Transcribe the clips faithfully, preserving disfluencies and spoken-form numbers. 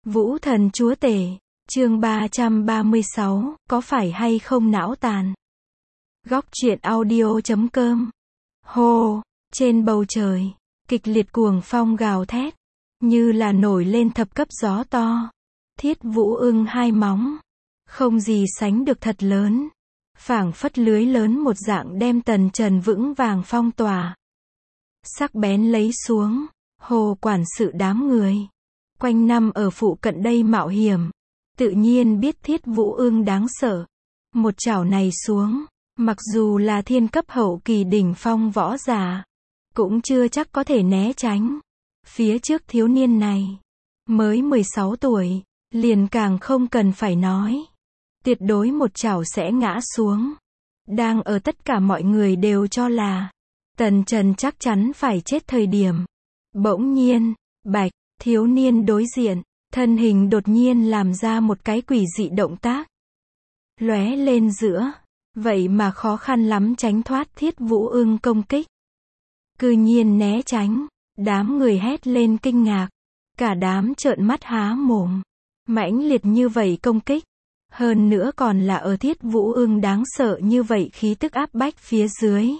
Vũ thần chúa tể, chương ba trăm ba mươi sáu, có phải hay không não tàn? Góc truyện audio chấm com. Hô, trên bầu trời, kịch liệt cuồng phong gào thét, như là nổi lên thập cấp gió to. Thiết Vũ Ưng hai móng, không gì sánh được thật lớn, phảng phất lưới lớn một dạng đem Tần Trần vững vàng phong tỏa. Sắc bén lấy xuống, hồ quản sự đám người quanh năm ở phụ cận đây mạo hiểm, tự nhiên biết Thiết Vũ Ưng đáng sợ. Một chảo này xuống, mặc dù là thiên cấp hậu kỳ đỉnh phong võ giả, cũng chưa chắc có thể né tránh. Phía trước thiếu niên này, mới mười sáu tuổi, liền càng không cần phải nói. Tuyệt đối một chảo sẽ ngã xuống. Đang ở tất cả mọi người đều cho là Tần Trần chắc chắn phải chết thời điểm. Bỗng nhiên, bạch, thiếu niên đối diện, thân hình đột nhiên làm ra một cái quỷ dị động tác. Lóe lên giữa, vậy mà khó khăn lắm tránh thoát Thiết Vũ Ưng công kích. Cư nhiên né tránh, đám người hét lên kinh ngạc. Cả đám trợn mắt há mồm. Mãnh liệt như vậy công kích. Hơn nữa còn là ở Thiết Vũ Ưng đáng sợ như vậy khí tức áp bách phía dưới.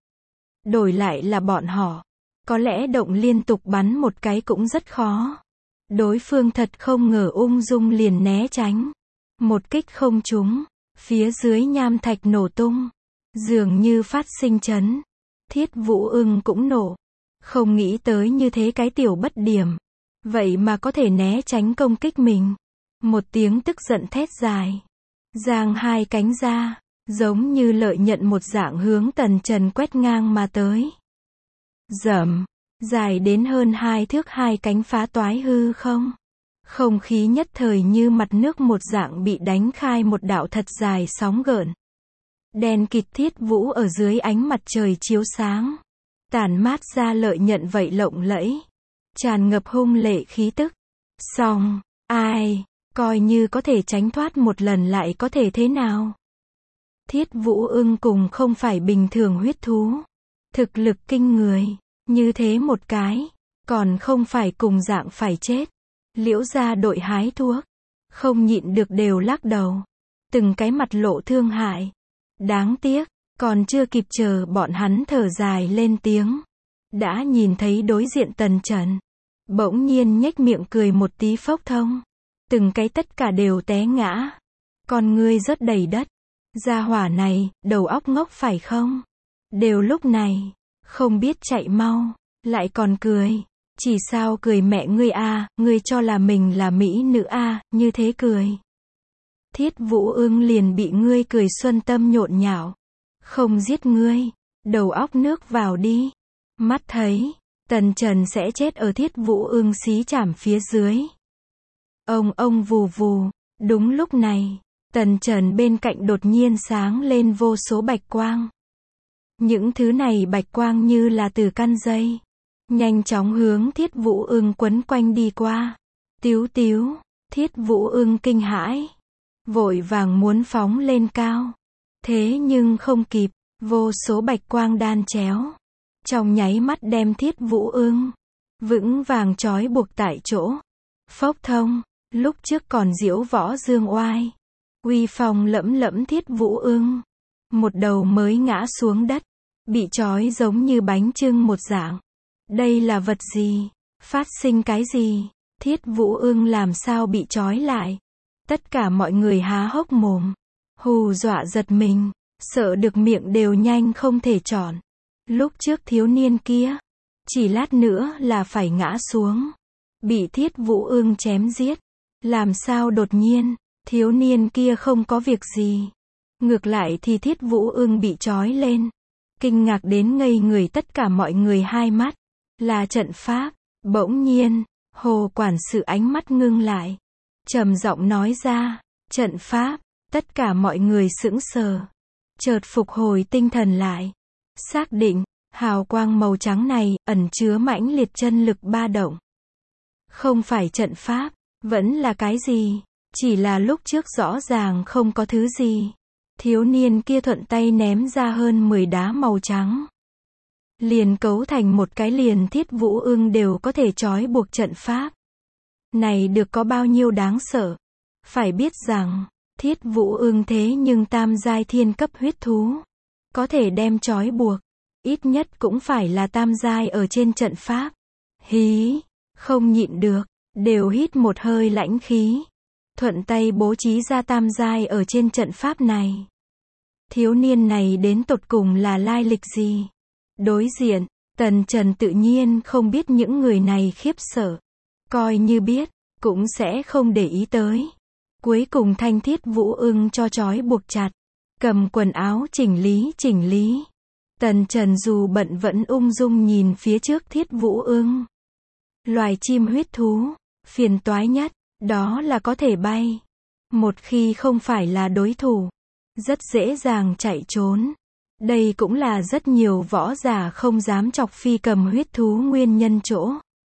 Đổi lại là bọn họ, có lẽ động liên tục bắn một cái cũng rất khó. Đối phương thật không ngờ ung dung liền né tránh. Một kích không trúng, phía dưới nham thạch nổ tung, dường như phát sinh chấn. Thiết Vũ Ưng cũng nổ. Không nghĩ tới như thế cái tiểu bất điểm, vậy mà có thể né tránh công kích mình. Một tiếng tức giận thét dài, giang hai cánh ra, giống như lợi nhận một dạng hướng Tần Trần quét ngang mà tới. Rầm, dài đến hơn hai thước hai cánh phá toái hư không. Không khí nhất thời như mặt nước một dạng bị đánh khai một đạo thật dài sóng gợn. Đen kịt Thiết Vũ ở dưới ánh mặt trời chiếu sáng, tản mát ra lợi nhận vậy lộng lẫy, tràn ngập hung lệ khí tức. Xong, ai, coi như có thể tránh thoát một lần lại có thể thế nào? Thiết Vũ Ưng cùng không phải bình thường huyết thú, thực lực kinh người, như thế một cái, còn không phải cùng dạng phải chết. Liễu gia đội hái thuốc, không nhịn được đều lắc đầu, từng cái mặt lộ thương hại. Đáng tiếc, còn chưa kịp chờ bọn hắn thở dài lên tiếng, đã nhìn thấy đối diện Tần Trần, bỗng nhiên nhếch miệng cười một tí phốc thông, từng cái tất cả đều té ngã, con ngươi rớt đầy đất. Gia hỏa này, đầu óc ngốc phải không? Đều lúc này, không biết chạy mau, lại còn cười. Chỉ sao cười mẹ ngươi a, ngươi cho là mình là mỹ nữ a, như thế cười. Thiết Vũ Ưng liền bị ngươi cười xuân tâm nhộn nhạo. Không giết ngươi, đầu óc nước vào đi. Mắt thấy, Tần Trần sẽ chết ở Thiết Vũ Ưng xí chảm phía dưới. Ông ông vù vù, đúng lúc này, Tần Trần bên cạnh đột nhiên sáng lên vô số bạch quang. Những thứ này bạch quang như là từ căn dây, nhanh chóng hướng Thiết Vũ Ưng quấn quanh đi qua. Tíu tíu, Thiết Vũ Ưng kinh hãi, vội vàng muốn phóng lên cao. Thế nhưng không kịp, vô số bạch quang đan chéo, trong nháy mắt đem Thiết Vũ Ưng vững vàng trói buộc tại chỗ. Phốc thông, lúc trước còn diễu võ dương oai, uy phong lẫm lẫm Thiết Vũ Ưng, một đầu mới ngã xuống đất, bị trói giống như bánh chưng một dạng. Đây là vật gì? Phát sinh cái gì? Thiết Vũ Ưng làm sao bị trói lại? Tất cả mọi người há hốc mồm, hù dọa giật mình, sợ được miệng đều nhanh không thể tròn. Lúc trước thiếu niên kia, chỉ lát nữa là phải ngã xuống, bị Thiết Vũ Ưng chém giết. Làm sao đột nhiên, thiếu niên kia không có việc gì. Ngược lại thì Thiết Vũ Ưng bị trói lên. Kinh ngạc đến ngây người tất cả mọi người hai mắt. Là trận pháp. Bỗng nhiên, hồ quản sự ánh mắt ngưng lại, trầm giọng nói ra, trận pháp. Tất cả mọi người sững sờ, chợt phục hồi tinh thần lại, xác định, hào quang màu trắng này ẩn chứa mãnh liệt chân lực ba động. Không phải trận pháp, vẫn là cái gì? Chỉ là lúc trước rõ ràng không có thứ gì. Thiếu niên kia thuận tay ném ra hơn mười đá màu trắng, liền cấu thành một cái liền Thiết Vũ Ưng đều có thể trói buộc trận pháp. Này được có bao nhiêu đáng sợ. Phải biết rằng, Thiết Vũ Ưng thế nhưng tam giai thiên cấp huyết thú. Có thể đem trói buộc. Ít nhất cũng phải là tam giai ở trên trận pháp. Hí, không nhịn được, đều hít một hơi lãnh khí. Thuận tay bố trí ra tam giai ở trên trận pháp này. Thiếu niên này đến tột cùng là lai lịch gì? Đối diện, Tần Trần tự nhiên không biết những người này khiếp sợ. Coi như biết, cũng sẽ không để ý tới. Cuối cùng thanh Thiết Vũ Ưng cho trói buộc chặt. Cầm quần áo chỉnh lý chỉnh lý. Tần Trần dù bận vẫn ung dung nhìn phía trước Thiết Vũ Ưng. Loài chim huyết thú, phiền toái nhất, đó là có thể bay. Một khi không phải là đối thủ, rất dễ dàng chạy trốn. Đây cũng là rất nhiều võ giả không dám chọc phi cầm huyết thú nguyên nhân chỗ.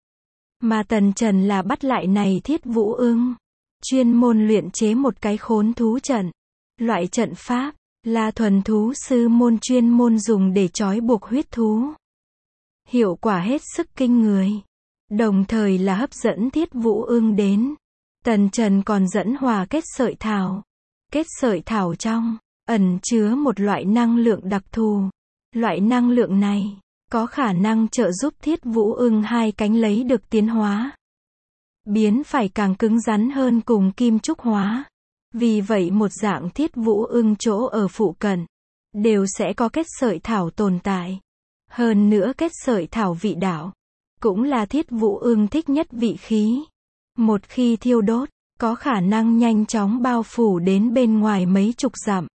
Mà Tần Trần là bắt lại này Thiết Vũ Ưng. Chuyên môn luyện chế một cái khốn thú trận. Loại trận pháp, là thuần thú sư môn chuyên môn dùng để trói buộc huyết thú. Hiệu quả hết sức kinh người. Đồng thời là hấp dẫn Thiết Vũ Ưng đến. Tần Trần còn dẫn hòa kết sợi thảo. Kết sợi thảo trong, ẩn chứa một loại năng lượng đặc thù. Loại năng lượng này, có khả năng trợ giúp Thiết Vũ Ưng hai cánh lấy được tiến hóa. Biến phải càng cứng rắn hơn cùng kim trúc hóa. Vì vậy một dạng Thiết Vũ Ưng chỗ ở phụ cận, đều sẽ có kết sợi thảo tồn tại. Hơn nữa kết sợi thảo vị đạo, cũng là Thiết Vũ Ưng thích nhất vị khí. Một khi thiêu đốt, có khả năng nhanh chóng bao phủ đến bên ngoài mấy chục dặm.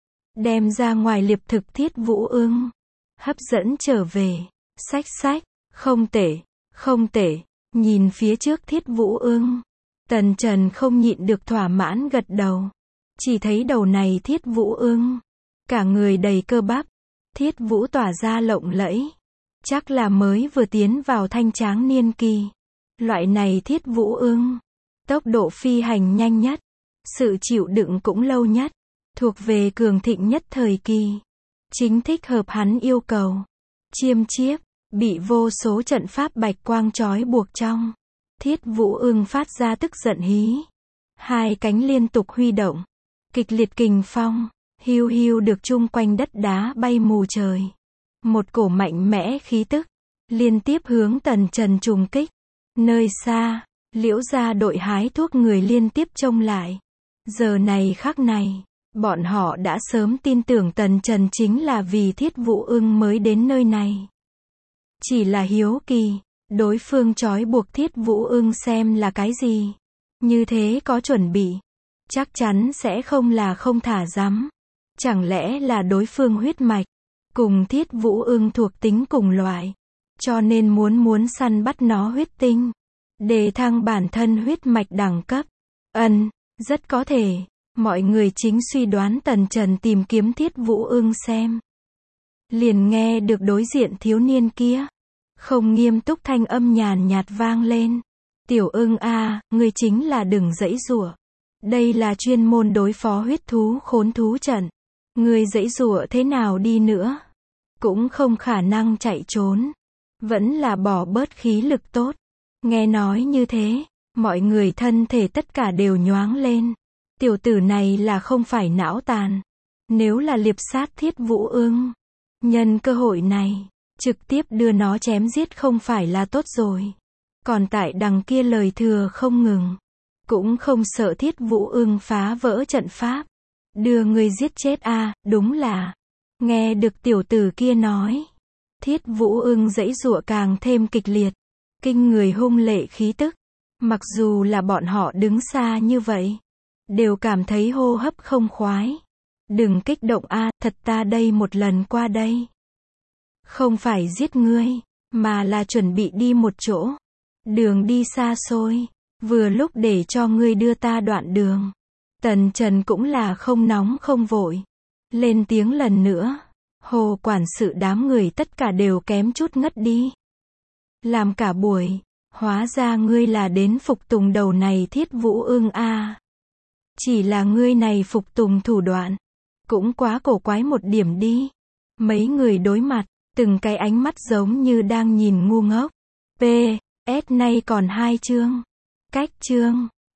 Đem ra ngoài liệp thực Thiết Vũ Ưng. Hấp dẫn trở về. Xách xách, không tệ, không tệ. Nhìn phía trước Thiết Vũ Ưng. Tần Trần không nhịn được thỏa mãn gật đầu. Chỉ thấy đầu này Thiết Vũ Ưng. Cả người đầy cơ bắp. Thiết Vũ tỏa ra lộng lẫy. Chắc là mới vừa tiến vào thanh tráng niên kỳ. Loại này Thiết Vũ Ưng. Tốc độ phi hành nhanh nhất. Sự chịu đựng cũng lâu nhất. Thuộc về cường thịnh nhất thời kỳ. Chính thích hợp hắn yêu cầu. Chiêm chiếp, bị vô số trận pháp bạch quang trói buộc trong. Thiết Vũ Ưng phát ra tức giận hí. Hai cánh liên tục huy động. Kịch liệt kình phong, hiu hiu được chung quanh đất đá bay mù trời. Một cổ mạnh mẽ khí tức, liên tiếp hướng Tần Trần trùng kích. Nơi xa, Liễu gia đội hái thuốc người liên tiếp trông lại. Giờ này khắc này, bọn họ đã sớm tin tưởng Tần Trần chính là vì Thiết Vũ Ưng mới đến nơi này. Chỉ là hiếu kỳ, đối phương trói buộc Thiết Vũ Ưng xem là cái gì. Như thế có chuẩn bị, chắc chắn sẽ không là không thả dắm. Chẳng lẽ là đối phương huyết mạch, cùng Thiết Vũ Ưng thuộc tính cùng loại, cho nên muốn muốn săn bắt nó huyết tinh, đề thăng bản thân huyết mạch đẳng cấp. Ân, rất có thể, mọi người chính suy đoán Tần Trần tìm kiếm Thiết Vũ Ưng xem. Liền nghe được đối diện thiếu niên kia, không nghiêm túc thanh âm nhàn nhạt vang lên. Tiểu Ưng a, ngươi chính là đừng giãy giụa. Đây là chuyên môn đối phó huyết thú khốn thú trận. Ngươi giãy giụa thế nào đi nữa, cũng không khả năng chạy trốn. Vẫn là bỏ bớt khí lực tốt. Nghe nói như thế, mọi người thân thể tất cả đều nhoáng lên. Tiểu tử này là không phải não tàn. Nếu là liệp sát Thiết Vũ Ưng, nhân cơ hội này, trực tiếp đưa nó chém giết không phải là tốt rồi. Còn tại đằng kia lời thừa không ngừng. Cũng không sợ Thiết Vũ Ưng phá vỡ trận pháp. Đưa người giết chết a, à, đúng là. Nghe được tiểu tử kia nói. Thiết Vũ Ưng giãy giụa càng thêm kịch liệt. Kinh người hung lệ khí tức. Mặc dù là bọn họ đứng xa như vậy, đều cảm thấy hô hấp không khoái. Đừng kích động a, à, thật ta đây một lần qua đây. Không phải giết ngươi, mà là chuẩn bị đi một chỗ. Đường đi xa xôi, vừa lúc để cho ngươi đưa ta đoạn đường. Tần Trần cũng là không nóng không vội. Lên tiếng lần nữa. Hồ quản sự đám người tất cả đều kém chút ngất đi. Làm cả buổi, hóa ra ngươi là đến phục tùng đầu này Thiết Vũ Ưng a. À. Chỉ là ngươi này phục tùng thủ đoạn, cũng quá cổ quái một điểm đi. Mấy người đối mặt, từng cái ánh mắt giống như đang nhìn ngu ngốc. P. S nay còn hai chương. Cách chương